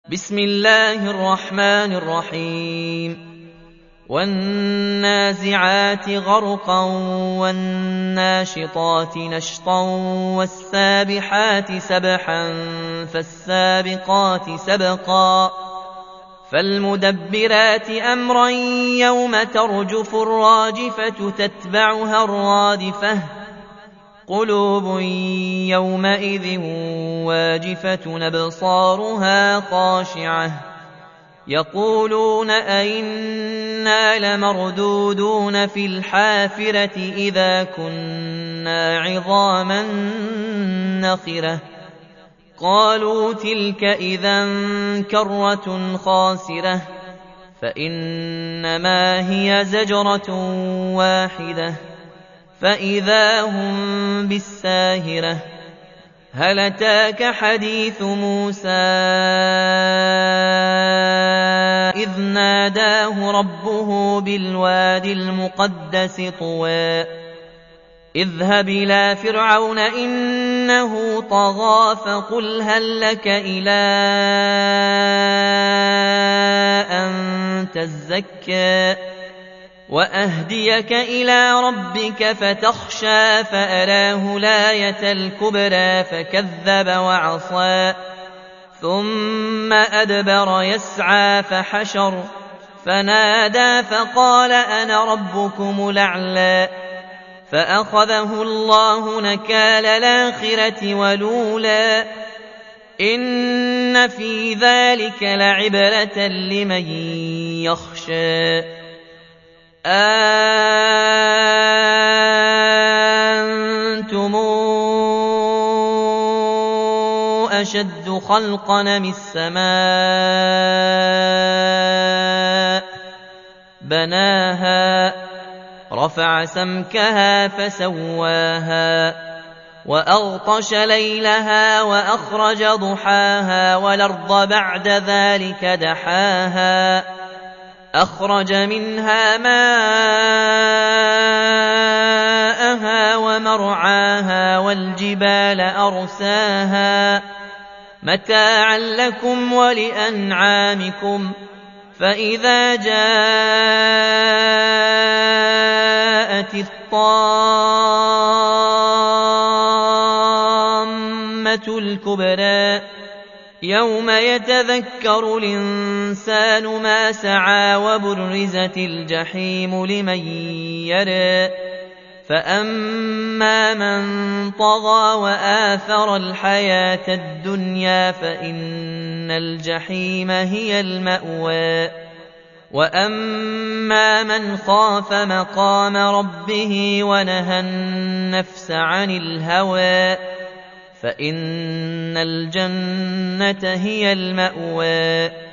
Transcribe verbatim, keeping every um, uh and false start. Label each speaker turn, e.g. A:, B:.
A: بسم الله الرحمن الرحيم والنازعات غرقا والناشطات نشطا والسابحات سبحا فالسابقات سبقا فالمدبرات أمرا يوم ترجف الراجفة تتبعها الرادفة قلوب يومئذ واجفة أبصارها خاشعة يقولون أئنا لمردودون في الحافرة إذا كنا عظاما نخرة قالوا تلك إذا كرة خاسرة فإنما هي زجرة واحدة فإذا هم بالساهرة هل أتاك حديث موسى إذ ناداه ربه بالوادي المقدس طوى اذهب إلى فرعون إنه طغى فقل هل لك إلى أن تزكى وأهديك إلى ربك فتخشى فأراه الآية الكبرى فكذب وعصى ثم أدبر يسعى فحشر فنادى فقال أنا ربكم الأعلى فأخذه الله نكال الآخرة والأولى إن في ذلك لعبرة لمن يخشى أأنتم أشد خلقا أم السماء بناها رفع سمكها فسواها وأغطش ليلها وأخرج ضحاها والأرض بعد ذلك دحاها أخرج منها ماءها ومرعاها والجبال أرساها متاعا لكم ولأنعامكم فإذا جاءت الطامة الكبرى يوم يتذكر الإنسان ما سعى وبرزت الجحيم لمن يرى فأما من طغى وآثر الحياة الدنيا فإن الجحيم هي المأوى وأما من خاف مقام ربه ونهى النفس عن الهوى فإن الجنة هي المأوى